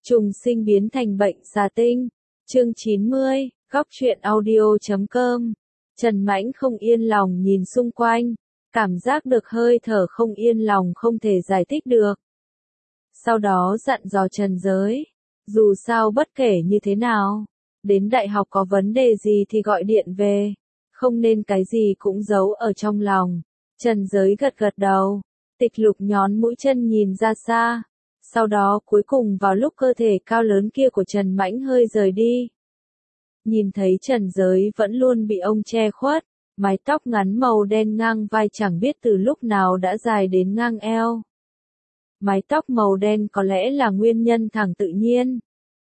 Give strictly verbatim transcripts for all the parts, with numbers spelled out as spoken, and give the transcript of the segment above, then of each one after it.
Trùng sinh biến thành bệnh xà tinh. Chương chín mươi, góc truyện audio chấm com. Trần Mãnh không yên lòng nhìn xung quanh, cảm giác được hơi thở không yên lòng không thể giải thích được. Sau đó dặn dò Trần Giới, dù sao bất kể như thế nào, đến đại học có vấn đề gì thì gọi điện về, không nên cái gì cũng giấu ở trong lòng. Trần Giới gật gật đầu, Tịch Lục nhón mũi chân nhìn ra xa. Sau đó cuối cùng vào lúc cơ thể cao lớn kia của Trần Mãnh hơi rời đi. Nhìn thấy Trần Giới vẫn luôn bị ông che khuất, mái tóc ngắn màu đen ngang vai chẳng biết từ lúc nào đã dài đến ngang eo. Mái tóc màu đen có lẽ là nguyên nhân thẳng tự nhiên.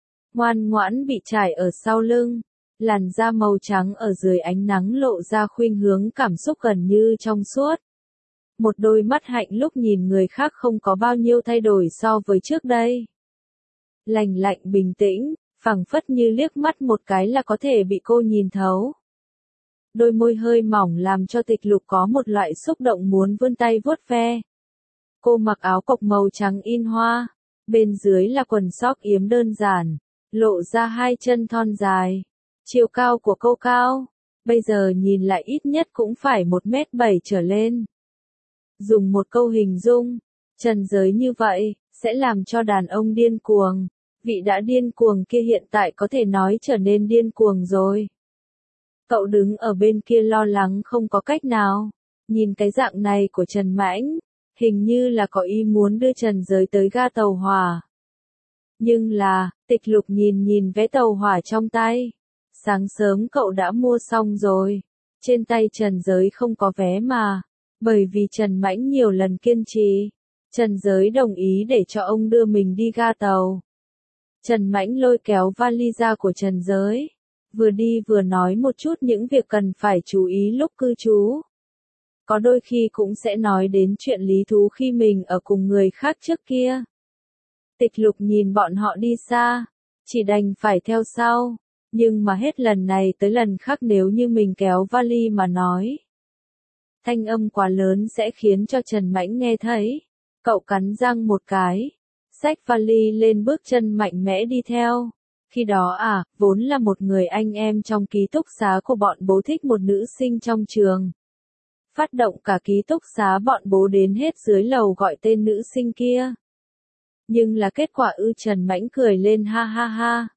Ngoan ngoãn bị trải ở sau lưng, làn da màu trắng ở dưới ánh nắng lộ ra khuynh hướng cảm xúc gần như trong suốt. Một đôi mắt hạnh lúc nhìn người khác không có bao nhiêu thay đổi so với trước đây. Lành lạnh bình tĩnh, phẳng phất như liếc mắt một cái là có thể bị cô nhìn thấu. Đôi môi hơi mỏng làm cho Tịch Lục có một loại xúc động muốn vươn tay vuốt ve. Cô mặc áo cộc màu trắng in hoa, bên dưới là quần sóc yếm đơn giản, lộ ra hai chân thon dài. Chiều cao của cô cao, bây giờ nhìn lại ít nhất cũng phải một mét bảy trở lên. Dùng một câu hình dung, Trần Giới như vậy, sẽ làm cho đàn ông điên cuồng. Vị đã điên cuồng kia hiện tại có thể nói trở nên điên cuồng rồi. Cậu đứng ở bên kia lo lắng không có cách nào. Nhìn cái dạng này của Trần Mãnh, hình như là có ý muốn đưa Trần Giới tới ga tàu hỏa. Nhưng là, Tịch Lục nhìn nhìn vé tàu hỏa trong tay. Sáng sớm cậu đã mua xong rồi. Trên tay Trần Giới không có vé mà. Bởi vì Trần Mãnh nhiều lần kiên trì, Trần Giới đồng ý để cho ông đưa mình đi ga tàu. Trần Mãnh lôi kéo vali ra của Trần Giới, vừa đi vừa nói một chút những việc cần phải chú ý lúc cư trú. Có đôi khi cũng sẽ nói đến chuyện lý thú khi mình ở cùng người khác trước kia. Tịch Lục nhìn bọn họ đi xa, chỉ đành phải theo sau, nhưng mà hết lần này tới lần khác nếu như mình kéo vali mà nói. Thanh âm quá lớn sẽ khiến cho Trần Mãnh nghe thấy. Cậu cắn răng một cái, xách vali lên bước chân mạnh mẽ đi theo. Khi đó à, vốn là một người anh em trong ký túc xá của bọn bố thích một nữ sinh trong trường. Phát động cả ký túc xá bọn bố đến hết dưới lầu gọi tên nữ sinh kia. Nhưng là kết quả ư? Trần Mãnh cười lên ha ha ha.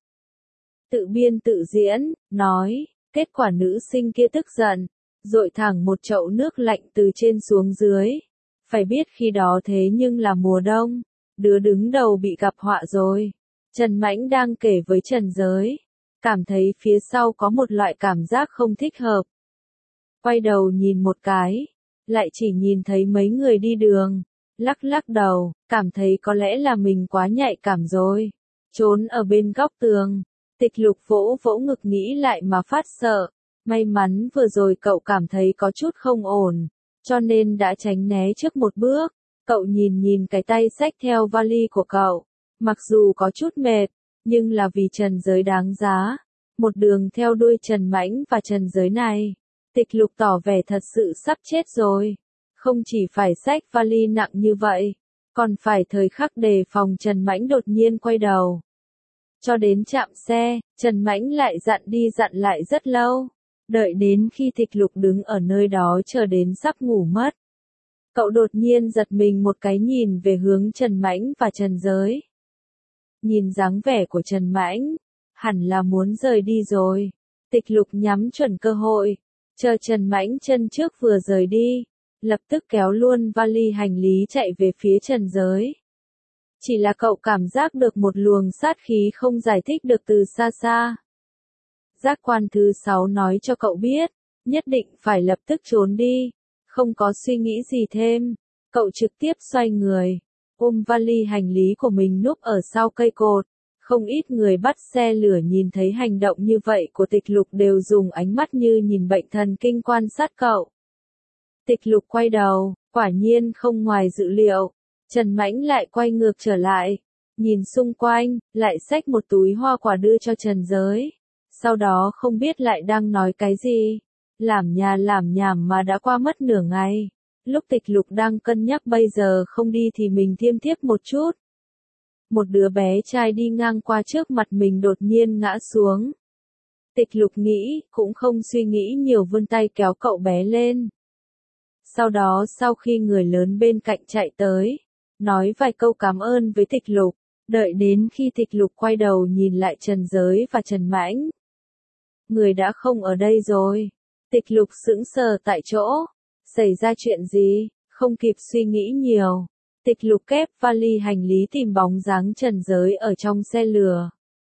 Tự biên tự diễn, nói, kết quả nữ sinh kia tức giận. Dội thẳng một chậu nước lạnh từ trên xuống dưới. Phải biết khi đó thế nhưng là mùa đông, đứa đứng đầu bị gặp họa rồi. Trần Mãnh đang kể với Trần Giới, cảm thấy phía sau có một loại cảm giác không thích hợp. Quay đầu nhìn một cái, lại chỉ nhìn thấy mấy người đi đường, lắc lắc đầu, cảm thấy có lẽ là mình quá nhạy cảm rồi. Trốn ở bên góc tường, Tịch Lục vỗ vỗ ngực nghĩ lại mà phát sợ. May mắn vừa rồi cậu cảm thấy có chút không ổn, cho nên đã tránh né trước một bước. Cậu nhìn nhìn cái tay xách theo vali của cậu, mặc dù có chút mệt, nhưng là vì Trần Giới đáng giá. Một đường theo đuôi Trần Mãnh và Trần Giới này, Tịch Lục tỏ vẻ thật sự sắp chết rồi. Không chỉ phải xách vali nặng như vậy, còn phải thời khắc đề phòng Trần Mãnh đột nhiên quay đầu. Cho đến trạm xe, Trần Mãnh lại dặn đi dặn lại rất lâu. Đợi đến khi Tịch Lục đứng ở nơi đó chờ đến sắp ngủ mất. Cậu đột nhiên giật mình một cái nhìn về hướng Trần Mãnh và Trần Giới. Nhìn dáng vẻ của Trần Mãnh, hẳn là muốn rời đi rồi. Tịch Lục nhắm chuẩn cơ hội, chờ Trần Mãnh chân trước vừa rời đi, lập tức kéo luôn vali hành lý chạy về phía Trần Giới. Chỉ là cậu cảm giác được một luồng sát khí không giải thích được từ xa xa. Giác quan thứ sáu nói cho cậu biết, nhất định phải lập tức trốn đi, không có suy nghĩ gì thêm. Cậu trực tiếp xoay người, ôm vali hành lý của mình núp ở sau cây cột. Không ít người bắt xe lửa nhìn thấy hành động như vậy của Tịch Lục đều dùng ánh mắt như nhìn bệnh thần kinh quan sát cậu. Tịch Lục quay đầu, quả nhiên không ngoài dự liệu, Trần Mãnh lại quay ngược trở lại, nhìn xung quanh, lại xách một túi hoa quả đưa cho Trần Giới. Sau đó không biết lại đang nói cái gì, làm nhà làm nhảm mà đã qua mất nửa ngày. Lúc Tịch Lục đang cân nhắc bây giờ không đi thì mình thiêm thiếp một chút. một đứa bé trai đi ngang qua trước mặt mình đột nhiên ngã xuống. Tịch Lục nghĩ, cũng không suy nghĩ nhiều vươn tay kéo cậu bé lên. Sau đó sau khi người lớn bên cạnh chạy tới, nói vài câu cảm ơn với Tịch Lục, đợi đến khi Tịch Lục quay đầu nhìn lại Trần Giới và Trần Mãnh. Người đã không ở đây rồi. Tịch Lục sững sờ tại chỗ. Xảy ra chuyện gì? Không kịp suy nghĩ nhiều. Tịch Lục kép vali hành lý tìm bóng dáng Trần Giới ở trong xe lửa.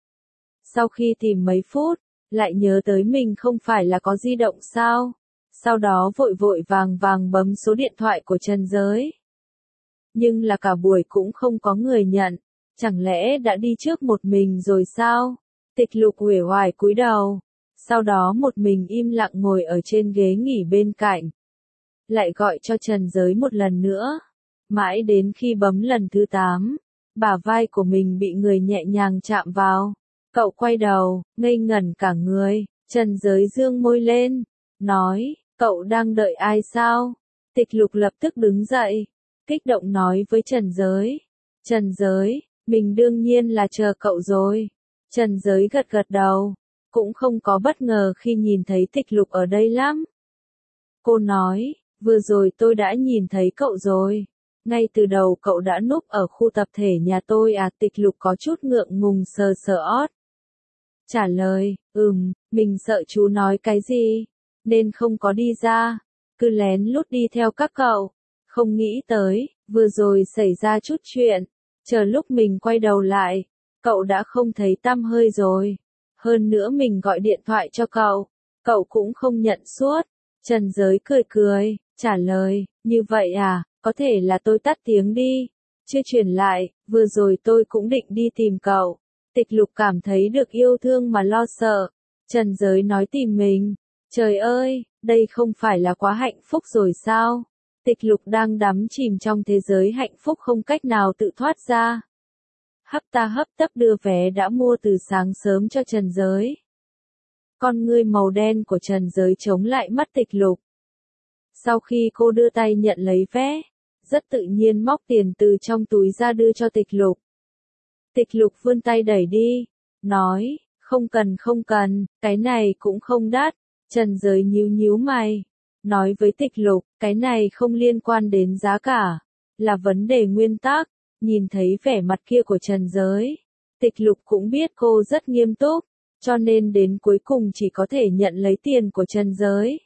Sau khi tìm mấy phút, lại nhớ tới mình không phải là có di động sao? Sau đó vội vội vàng vàng bấm số điện thoại của Trần Giới. Nhưng là cả buổi cũng không có người nhận. Chẳng lẽ đã đi trước một mình rồi sao? Tịch Lục uể oải cúi đầu. Sau đó một mình im lặng ngồi ở trên ghế nghỉ bên cạnh. Lại gọi cho Trần Giới một lần nữa. Mãi đến khi bấm lần thứ tám, bả vai của mình bị người nhẹ nhàng chạm vào. Cậu quay đầu, ngây ngẩn cả người. Trần Giới dương môi lên, nói, cậu đang đợi ai sao? Tịch Lục lập tức đứng dậy, kích động nói với Trần Giới. Trần Giới, mình đương nhiên là chờ cậu rồi. Trần Giới gật gật đầu, cũng không có bất ngờ khi nhìn thấy Tịch Lục ở đây lắm. Cô nói, vừa rồi tôi đã nhìn thấy cậu rồi. Ngay từ đầu cậu đã núp ở khu tập thể nhà tôi à? Tịch Lục có chút ngượng ngùng sờ sờ ót. Trả lời, ừm, mình sợ chú nói cái gì, nên không có đi ra, cứ lén lút đi theo các cậu. Không nghĩ tới, vừa rồi xảy ra chút chuyện, chờ lúc mình quay đầu lại, cậu đã không thấy tăm hơi rồi. Hơn nữa mình gọi điện thoại cho cậu, cậu cũng không nhận suốt. Trần Giới cười cười, trả lời, như vậy à, có thể là tôi tắt tiếng đi, chưa truyền lại, vừa rồi tôi cũng định đi tìm cậu. Tịch Lục cảm thấy được yêu thương mà lo sợ. Trần Giới nói tìm mình. Trời ơi, đây không phải là quá hạnh phúc rồi sao? Tịch Lục đang đắm chìm trong thế giới hạnh phúc không cách nào tự thoát ra. Hấp ta hấp tấp đưa vé đã mua từ sáng sớm cho Trần Giới. Con ngươi màu đen của Trần Giới chống lại mắt Tịch Lục. Sau khi cô đưa tay nhận lấy vé, rất tự nhiên móc tiền từ trong túi ra đưa cho Tịch Lục. Tịch Lục vươn tay đẩy đi, nói, không cần không cần, cái này cũng không đắt. Trần Giới nhíu nhíu mày, nói với Tịch Lục, cái này không liên quan đến giá cả, là vấn đề nguyên tắc. Nhìn thấy vẻ mặt kia của Trần Giới, Tịch Lục cũng biết cô rất nghiêm túc, cho nên đến cuối cùng chỉ có thể nhận lấy tiền của Trần Giới.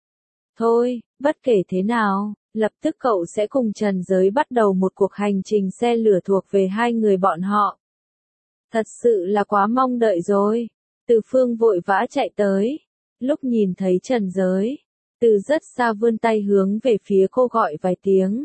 Thôi, bất kể thế nào, lập tức cậu sẽ cùng Trần Giới bắt đầu một cuộc hành trình xe lửa thuộc về hai người bọn họ. Thật sự là quá mong đợi rồi. Từ Phương vội vã chạy tới. Lúc nhìn thấy Trần Giới, Từ rất xa vươn tay hướng về phía cô gọi vài tiếng.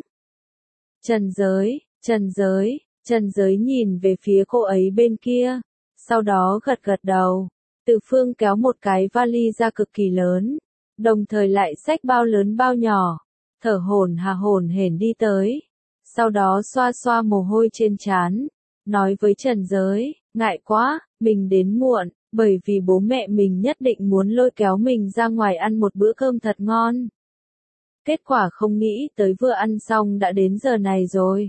Trần Giới, Trần Giới, Trần Giới nhìn về phía cô ấy bên kia, sau đó gật gật đầu. Từ Phương kéo một cái vali ra cực kỳ lớn, đồng thời lại xách bao lớn bao nhỏ, thở hổn hà hổn hển đi tới. Sau đó xoa xoa mồ hôi trên trán, nói với Trần Giới, ngại quá, mình đến muộn, bởi vì bố mẹ mình nhất định muốn lôi kéo mình ra ngoài ăn một bữa cơm thật ngon. Kết quả không nghĩ tới vừa ăn xong đã đến giờ này rồi.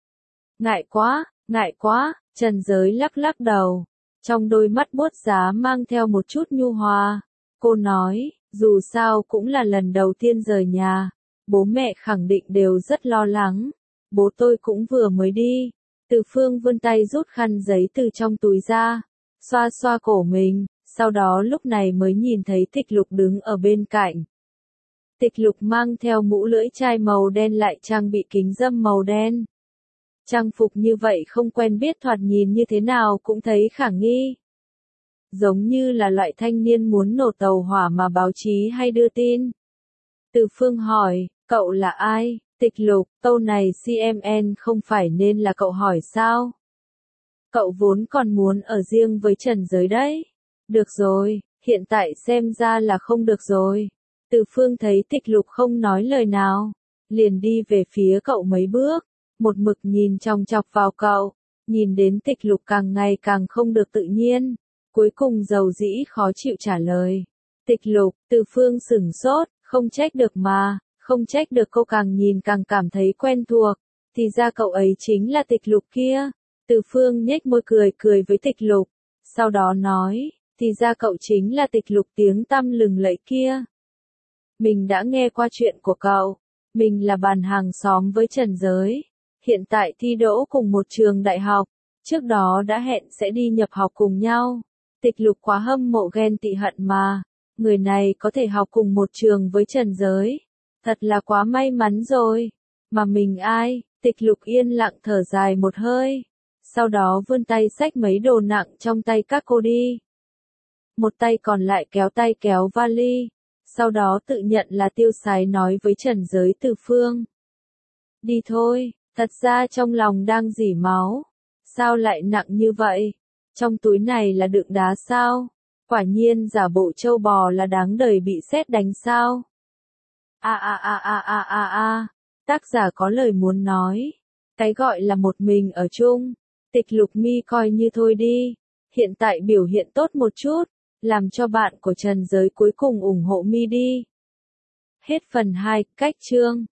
Ngại quá, ngại quá, Trần Giới lắc lắc đầu, trong đôi mắt buốt giá mang theo một chút nhu hòa. Cô nói, dù sao cũng là lần đầu tiên rời nhà, bố mẹ khẳng định đều rất lo lắng. Bố tôi cũng vừa mới đi. Từ Phương vươn tay rút khăn giấy từ trong túi ra, xoa xoa cổ mình, sau đó lúc này mới nhìn thấy Tịch Lục đứng ở bên cạnh. Tịch Lục mang theo mũ lưỡi chai màu đen lại trang bị kính râm màu đen. Trang phục như vậy không quen biết thoạt nhìn như thế nào cũng thấy khả nghi. Giống như là loại thanh niên muốn nổ tàu hỏa mà báo chí hay đưa tin. Từ Phương hỏi, cậu là ai? Tịch Lục, câu này xê em en không phải nên là cậu hỏi sao? Cậu vốn còn muốn ở riêng với Trần Giới đấy. Được rồi, hiện tại xem ra là không được rồi. Từ Phương thấy Tịch Lục không nói lời nào, liền đi về phía cậu mấy bước, một mực nhìn chòng chọc vào cậu, nhìn đến Tịch Lục càng ngày càng không được tự nhiên, cuối cùng dầu dĩ khó chịu trả lời. Tịch Lục, Từ Phương sửng sốt, không trách được mà, không trách được, cô càng nhìn càng cảm thấy quen thuộc, thì ra cậu ấy chính là Tịch Lục kia. Từ Phương nhếch môi cười cười với Tịch Lục, sau đó nói, thì ra cậu chính là Tịch Lục tiếng tăm lừng lẫy kia. Mình đã nghe qua chuyện của cậu, mình là bàn hàng xóm với Trần Giới, hiện tại thi đỗ cùng một trường đại học, trước đó đã hẹn sẽ đi nhập học cùng nhau. Tịch Lục quá hâm mộ ghen tị hận mà, người này có thể học cùng một trường với Trần Giới, thật là quá may mắn rồi, mà mình ai? Tịch Lục yên lặng thở dài một hơi, sau đó vươn tay xách mấy đồ nặng trong tay các cô đi. Một tay còn lại kéo tay kéo vali, sau đó tự nhận là tiêu sái nói với Trần Giới Từ Phương. Đi thôi, thật ra trong lòng đang rỉ máu, sao lại nặng như vậy? Trong túi này là đựng đá sao? Quả nhiên giả bộ trâu bò là đáng đời bị sét đánh sao? A a a a a a a, tác giả có lời muốn nói, cái gọi là một mình ở chung, Tịch Lục mi coi như thôi đi, hiện tại biểu hiện tốt một chút, làm cho bạn của Trần Giới cuối cùng ủng hộ mi đi. Hết phần hai, cách chương.